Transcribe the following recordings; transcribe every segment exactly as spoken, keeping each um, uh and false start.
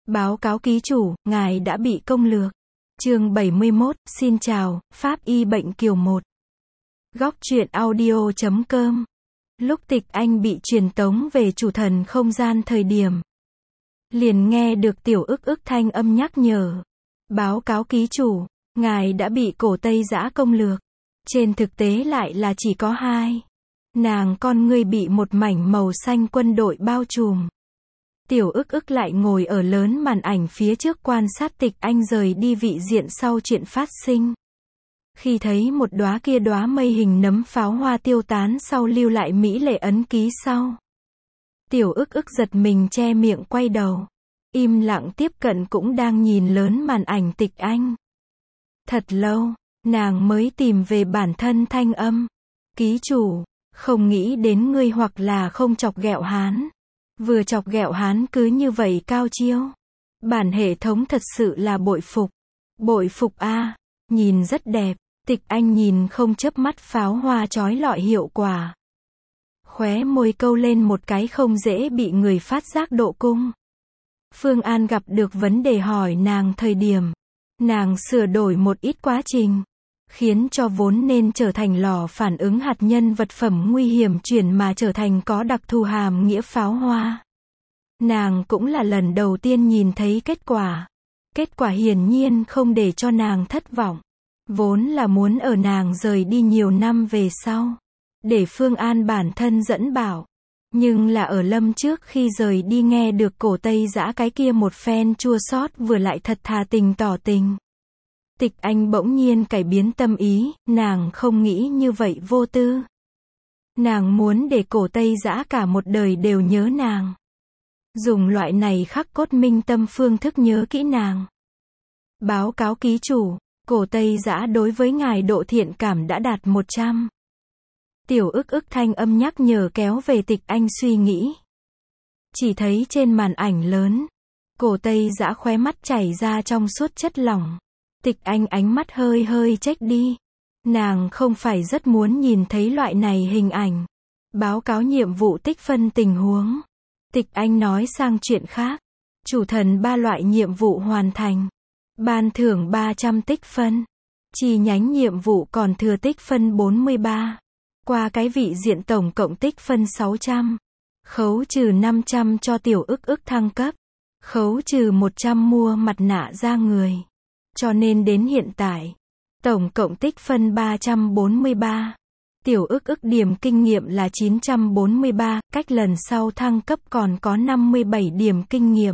Báo cáo ký chủ, ngài đã bị công lược. Chương bảy mươi mốt, xin chào, Pháp y bệnh kiều một. Góc truyện audio chấm com. Lúc Tịch Anh bị truyền tống về chủ thần không gian thời điểm, liền nghe được Tiểu Ức Ức thanh âm nhắc nhở. Báo cáo ký chủ, ngài đã bị cổ Tây Dã công lược. Trên thực tế lại là chỉ có hai. Nàng con ngươi bị một mảnh màu xanh quân đội bao trùm. Tiểu Ức Ức lại ngồi ở lớn màn ảnh phía trước quan sát Tịch Anh rời đi vị diện sau chuyện phát sinh. Khi thấy một đóa kia đóa mây hình nấm pháo hoa tiêu tán sau lưu lại mỹ lệ ấn ký sau, Tiểu Ức Ức giật mình che miệng quay đầu. Im lặng tiếp cận cũng đang nhìn lớn màn ảnh Tịch Anh. Thật lâu, nàng mới tìm về bản thân thanh âm. Ký chủ, không nghĩ đến ngươi hoặc là không chọc ghẹo Hán. Vừa chọc ghẹo Hán cứ như vậy cao chiêu. Bản hệ thống thật sự là bội phục. Bội phục a, nhìn rất đẹp. Tịch Anh nhìn không chớp mắt pháo hoa chói lọi hiệu quả. Khóe môi câu lên một cái không dễ bị người phát giác độ cung. Phương An gặp được vấn đề hỏi nàng thời điểm, nàng sửa đổi một ít quá trình, khiến cho vốn nên trở thành lò phản ứng hạt nhân vật phẩm nguy hiểm chuyển mà trở thành có đặc thù hàm nghĩa pháo hoa. Nàng cũng là lần đầu tiên nhìn thấy kết quả. Kết quả hiển nhiên không để cho nàng thất vọng. Vốn là muốn ở nàng rời đi nhiều năm về sau, để Phương An bản thân dẫn bảo. Nhưng là ở lâm trước khi rời đi nghe được cổ Tây Dã cái kia một phen chua xót vừa lại thật thà tình tỏ tình. Tịch Anh bỗng nhiên cải biến tâm ý, nàng không nghĩ như vậy vô tư. Nàng muốn để cổ Tây Dã cả một đời đều nhớ nàng. Dùng loại này khắc cốt minh tâm phương thức nhớ kỹ nàng. Báo cáo ký chủ, cổ Tây Dã đối với ngài độ thiện cảm đã đạt một trăm. Tiểu Ức Ức thanh âm nhắc nhở kéo về Tịch Anh suy nghĩ. Chỉ thấy trên màn ảnh lớn, cổ Tây Dã khóe mắt chảy ra trong suốt chất lỏng. Tịch Anh ánh mắt hơi hơi chếch đi. Nàng không phải rất muốn nhìn thấy loại này hình ảnh. Báo cáo nhiệm vụ tích phân tình huống. Tịch Anh nói sang chuyện khác. Chủ thần ba loại nhiệm vụ hoàn thành. Ban thưởng ba trăm tích phân. Chi nhánh nhiệm vụ còn thừa tích phân bốn mươi ba. Qua cái vị diện tổng cộng tích phân sáu trăm. Khấu trừ năm trăm cho Tiểu Ức Ức thăng cấp. Khấu trừ một trăm mua mặt nạ ra người. Cho nên đến hiện tại, tổng cộng tích phân ba trăm bốn mươi ba. Tiểu Ức Ức điểm kinh nghiệm là chín trăm bốn mươi ba, cách lần sau thăng cấp còn có năm mươi bảy điểm kinh nghiệm.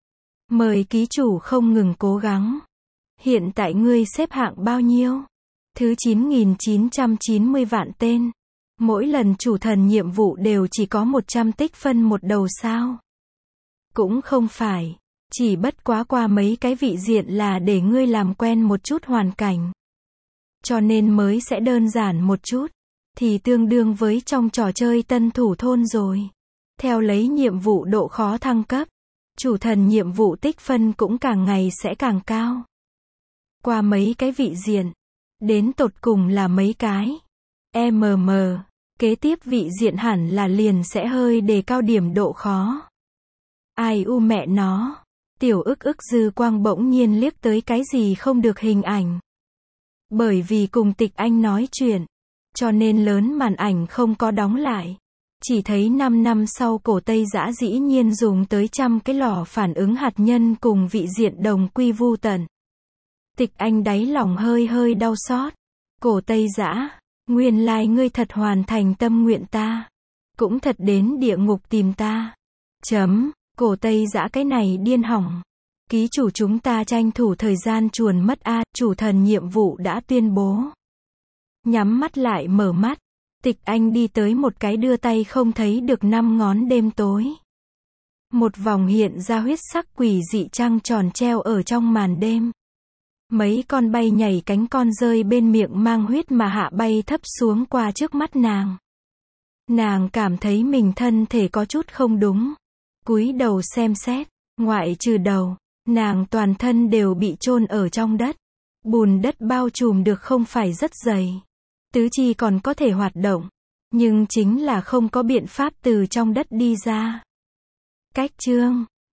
Mời ký chủ không ngừng cố gắng. Hiện tại ngươi xếp hạng bao nhiêu? Thứ chín nghìn chín trăm chín mươi vạn tên. Mỗi lần chủ thần nhiệm vụ đều chỉ có một trăm tích phân một đầu sao? Cũng không phải. Chỉ bất quá qua mấy cái vị diện là để ngươi làm quen một chút hoàn cảnh. Cho nên mới sẽ đơn giản một chút. Thì tương đương với trong trò chơi tân thủ thôn rồi. Theo lấy nhiệm vụ độ khó thăng cấp, chủ thần nhiệm vụ tích phân cũng càng ngày sẽ càng cao. Qua mấy cái vị diện, đến tột cùng là mấy cái. em em, kế tiếp vị diện hẳn là liền sẽ hơi đề cao điểm độ khó. Ai u mẹ nó. Tiểu Ức Ức dư quang bỗng nhiên liếc tới cái gì không được hình ảnh. Bởi vì cùng Tịch Anh nói chuyện, cho nên lớn màn ảnh không có đóng lại. Chỉ thấy năm năm sau cổ Tây Dã dĩ nhiên dùng tới trăm cái lò phản ứng hạt nhân cùng vị diện đồng quy vu tận. Tịch Anh đáy lòng hơi hơi đau xót. Cổ Tây Dã, nguyên lai ngươi thật hoàn thành tâm nguyện ta. Cũng thật đến địa ngục tìm ta. Chấm. Cổ Tây Dã cái này điên hỏng. Ký chủ chúng ta tranh thủ thời gian chuồn mất a, chủ thần nhiệm vụ đã tuyên bố. Nhắm mắt lại mở mắt. Tịch Anh đi tới một cái đưa tay không thấy được năm ngón đêm tối. Một vòng hiện ra huyết sắc quỷ dị trăng tròn treo ở trong màn đêm. Mấy con bay nhảy cánh con rơi bên miệng mang huyết mà hạ bay thấp xuống qua trước mắt nàng. Nàng cảm thấy mình thân thể có chút không đúng. Cúi đầu xem xét, ngoại trừ đầu, nàng toàn thân đều bị chôn ở trong đất. Bùn đất bao trùm được không phải rất dày. Tứ chi còn có thể hoạt động, nhưng chính là không có biện pháp từ trong đất đi ra. Cách chương